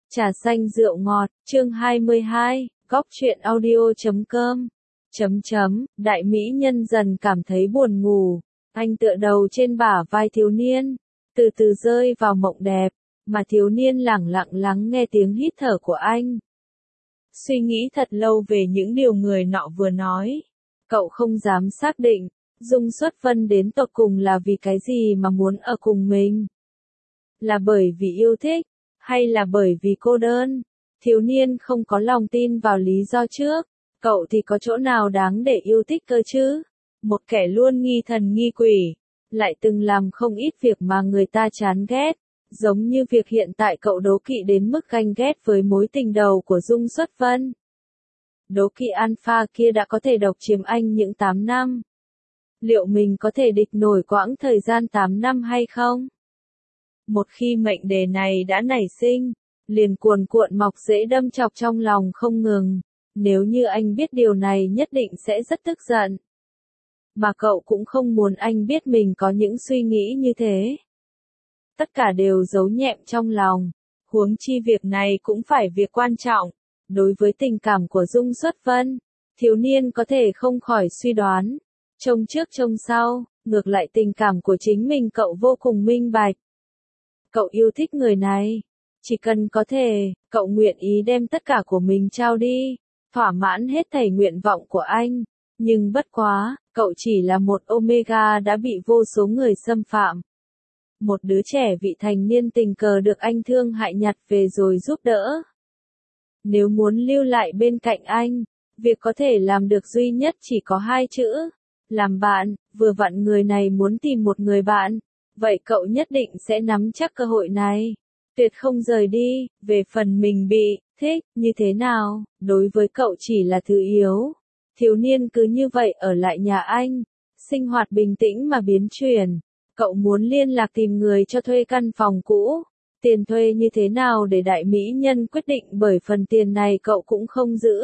Trà xanh rượu ngọt, chương 22, góc truyện audio.com. Đại mỹ nhân dần cảm thấy buồn ngủ, anh tựa đầu trên bả vai thiếu niên, từ từ rơi vào mộng đẹp, mà thiếu niên lẳng lặng lắng nghe tiếng hít thở của anh. Suy nghĩ thật lâu về những điều người nọ vừa nói, cậu không dám xác định, Dung Xuất Vân đến tột cùng là vì cái gì mà muốn ở cùng mình. Là bởi vì yêu thích, hay là bởi vì cô đơn? Thiếu niên không có lòng tin vào lý do trước, cậu thì có chỗ nào đáng để yêu thích cơ chứ? Một kẻ luôn nghi thần nghi quỷ, lại từng làm không ít việc mà người ta chán ghét, giống như việc hiện tại cậu đố kỵ đến mức ganh ghét với mối tình đầu của Dung Xuất Vân. Đố kỵ alpha kia đã có thể độc chiếm anh những 8 năm. Liệu mình có thể địch nổi quãng thời gian 8 năm hay không? Một khi mệnh đề này đã nảy sinh, liền cuồn cuộn mọc rễ đâm chọc trong lòng không ngừng. Nếu như anh biết điều này nhất định sẽ rất tức giận. Mà cậu cũng không muốn anh biết mình có những suy nghĩ như thế. Tất cả đều giấu nhẹm trong lòng. Huống chi việc này cũng phải việc quan trọng. Đối với tình cảm của Dung Xuất Vân, thiếu niên có thể không khỏi suy đoán. Trông trước trông sau, ngược lại tình cảm của chính mình cậu vô cùng minh bạch. Cậu yêu thích người này. Chỉ cần có thể, cậu nguyện ý đem tất cả của mình trao đi, thỏa mãn hết thảy nguyện vọng của anh. Nhưng bất quá, cậu chỉ là một Omega đã bị vô số người xâm phạm. Một đứa trẻ vị thành niên tình cờ được anh thương hại nhặt về rồi giúp đỡ. Nếu muốn lưu lại bên cạnh anh, việc có thể làm được duy nhất chỉ có 2 chữ. Làm bạn, vừa vặn người này muốn tìm một người bạn. Vậy cậu nhất định sẽ nắm chắc cơ hội này. Tuyệt không rời đi, về phần mình bị, thích, như thế nào, đối với cậu chỉ là thứ yếu. Thiếu niên cứ như vậy ở lại nhà anh, sinh hoạt bình tĩnh mà biến chuyển. Cậu muốn liên lạc tìm người cho thuê căn phòng cũ. Tiền thuê như thế nào để đại mỹ nhân quyết định bởi phần tiền này cậu cũng không giữ.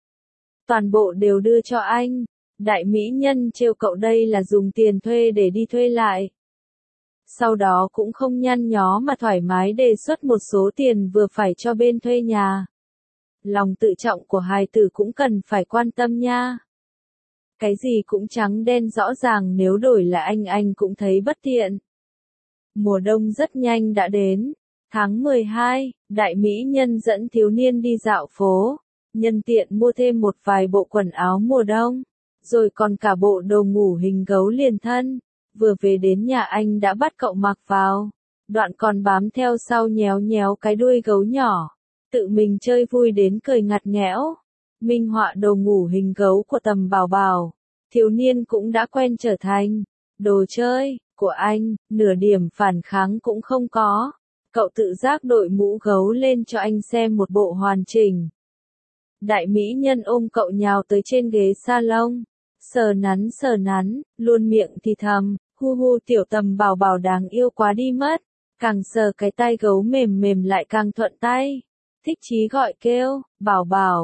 Toàn bộ đều đưa cho anh. Đại mỹ nhân trêu cậu đây là dùng tiền thuê để đi thuê lại. Sau đó cũng không nhăn nhó mà thoải mái đề xuất một số tiền vừa phải cho bên thuê nhà. Lòng tự trọng của hài tử cũng cần phải quan tâm nha. Cái gì cũng trắng đen rõ ràng, nếu đổi là anh cũng thấy bất tiện. Mùa đông rất nhanh đã đến. Tháng 12, đại mỹ nhân dẫn thiếu niên đi dạo phố. Nhân tiện mua thêm một vài bộ quần áo mùa đông. Rồi còn cả bộ đồ ngủ hình gấu liền thân. Vừa về đến nhà anh đã bắt cậu mặc vào. Đoạn còn bám theo sau nhéo nhéo cái đuôi gấu nhỏ. Tự mình chơi vui đến cười ngặt nghẽo. Minh họa đồ ngủ hình gấu của Tầm Bảo Bảo. Thiếu niên cũng đã quen trở thành đồ chơi của anh, nửa điểm phản kháng cũng không có. Cậu tự giác đội mũ gấu lên cho anh xem một bộ hoàn chỉnh. Đại mỹ nhân ôm cậu nhào tới trên ghế salon. Sờ nắn, luôn miệng thì thầm, hu hu tiểu Tầm Bảo Bảo đáng yêu quá đi mất. Càng sờ cái tai gấu mềm mềm lại càng thuận tay. Thích chí gọi kêu, bảo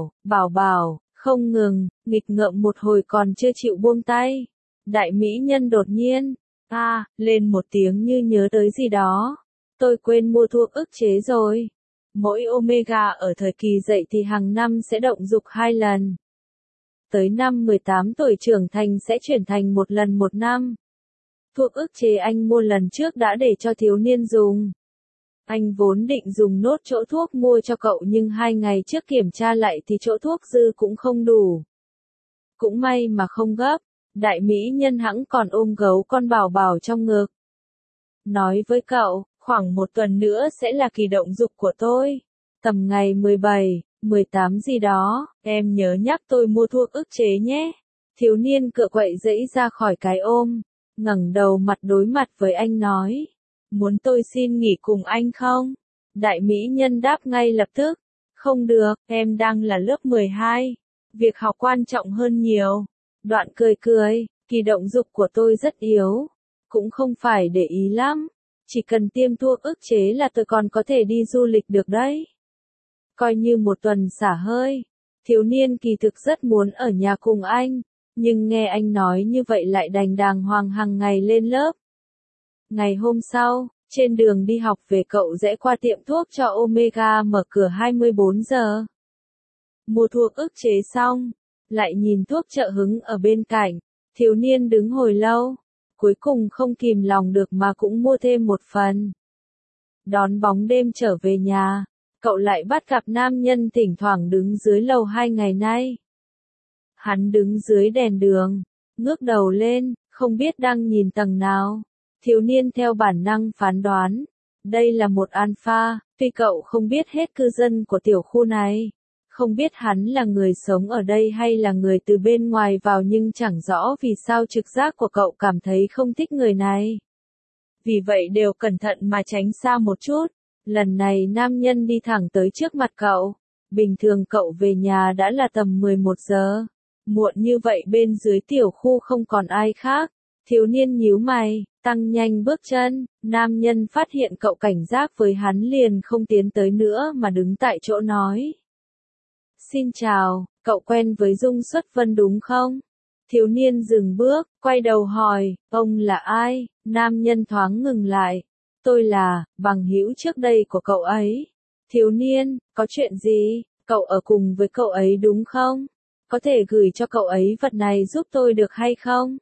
bảo, không ngừng, nghịch ngợm một hồi còn chưa chịu buông tay. Đại mỹ nhân đột nhiên, lên một tiếng như nhớ tới gì đó. Tôi quên mua thuốc ức chế rồi. Mỗi Omega ở thời kỳ dậy thì hàng năm sẽ động dục 2 lần. Tới năm 18 tuổi trưởng thành sẽ chuyển thành 1 lần 1 năm. Thuốc ức chế anh mua lần trước đã để cho thiếu niên dùng. Anh vốn định dùng nốt chỗ thuốc mua cho cậu nhưng 2 ngày trước kiểm tra lại thì chỗ thuốc dư cũng không đủ. Cũng may mà không gấp, đại mỹ nhân hẵng còn ôm gấu con Bảo Bảo trong ngực. Nói với cậu, khoảng 1 tuần nữa sẽ là kỳ động dục của tôi. Tầm ngày 17, 18 gì đó, em nhớ nhắc tôi mua thuốc ức chế nhé. Thiếu niên cựa quậy dẫy ra khỏi cái ôm, ngẩng đầu mặt đối mặt với anh nói. Muốn tôi xin nghỉ cùng anh không? Đại mỹ nhân đáp ngay lập tức. Không được, em đang là lớp 12. Việc học quan trọng hơn nhiều. Đoạn cười, kỳ động dục của tôi rất yếu. Cũng không phải để ý lắm. Chỉ cần tiêm thuốc ức chế là tôi còn có thể đi du lịch được đấy. Coi như 1 tuần xả hơi. Thiếu niên kỳ thực rất muốn ở nhà cùng anh. Nhưng nghe anh nói như vậy lại đành đàng hoàng hàng ngày lên lớp. Ngày hôm sau, Trên đường đi học về cậu rẽ qua tiệm thuốc cho Omega mở cửa 24 giờ. Mua thuốc ức chế xong, lại nhìn thuốc trợ hứng ở bên cạnh, thiếu niên đứng hồi lâu, cuối cùng không kìm lòng được mà cũng mua thêm một phần. Đón bóng đêm trở về nhà, cậu lại bắt gặp nam nhân thỉnh thoảng đứng dưới lầu 2 ngày nay. Hắn đứng dưới đèn đường, ngước đầu lên, không biết đang nhìn tầng nào. Thiếu niên theo bản năng phán đoán, đây là một alpha, tuy cậu không biết hết cư dân của tiểu khu này. Không biết hắn là người sống ở đây hay là người từ bên ngoài vào, nhưng chẳng rõ vì sao trực giác của cậu cảm thấy không thích người này. Vì vậy đều cẩn thận mà tránh xa một chút. Lần này nam nhân đi thẳng tới trước mặt cậu. Bình thường cậu về nhà đã là tầm 11 giờ. Muộn như vậy bên dưới tiểu khu không còn ai khác. Thiếu niên nhíu mày, tăng nhanh bước chân. Nam nhân phát hiện cậu cảnh giác với hắn liền không tiến tới nữa mà đứng tại chỗ nói. Xin chào, cậu quen với Dung Xuất Vân đúng không? Thiếu niên dừng bước, quay đầu hỏi, ông là ai? Nam nhân thoáng ngừng lại. Tôi là, bằng hữu trước đây của cậu ấy. Thiếu niên, có chuyện gì? Cậu ở cùng với cậu ấy đúng không? Có thể gửi cho cậu ấy vật này giúp tôi được hay không?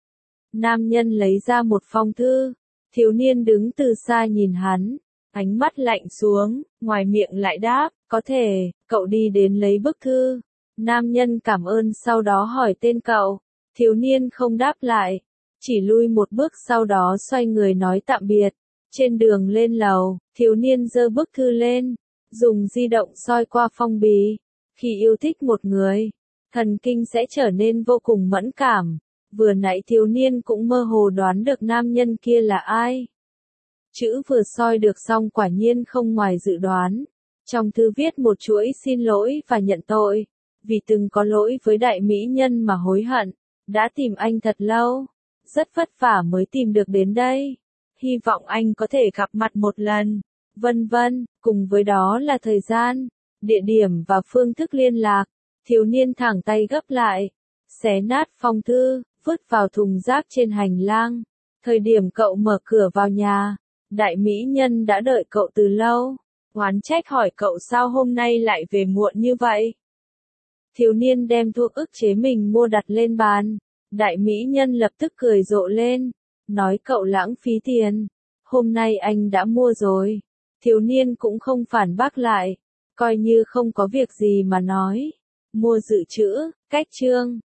Nam nhân lấy ra một phong thư. Thiếu niên đứng từ xa nhìn hắn. Ánh mắt lạnh xuống, ngoài miệng lại đáp, có thể, cậu đi đến lấy bức thư. Nam nhân cảm ơn sau đó hỏi tên cậu. Thiếu niên không đáp lại, chỉ lui một bước sau đó xoay người nói tạm biệt. Trên đường lên lầu, thiếu niên giơ bức thư lên, dùng di động soi qua phong bì. Khi yêu thích một người, thần kinh sẽ trở nên vô cùng mẫn cảm. Vừa nãy thiếu niên cũng mơ hồ đoán được nam nhân kia là ai. Chữ vừa soi được xong quả nhiên không ngoài dự đoán. Trong thư viết một chuỗi xin lỗi và nhận tội. Vì từng có lỗi với đại mỹ nhân mà hối hận. Đã tìm anh thật lâu. Rất vất vả mới tìm được đến đây. Hy vọng anh có thể gặp mặt một lần. Vân vân, cùng với đó là thời gian, địa điểm và phương thức liên lạc. Thiếu niên thẳng tay gấp lại. Xé nát phong thư, vứt vào thùng rác trên hành lang. Thời điểm cậu mở cửa vào nhà. Đại mỹ nhân đã đợi cậu từ lâu, oán trách hỏi cậu sao hôm nay lại về muộn như vậy. Thiếu niên đem thuốc ức chế mình mua đặt lên bàn, đại mỹ nhân lập tức cười rộ lên, nói cậu lãng phí tiền, hôm nay anh đã mua rồi. Thiếu niên cũng không phản bác lại, coi như không có việc gì mà nói, mua dự trữ, cách chương.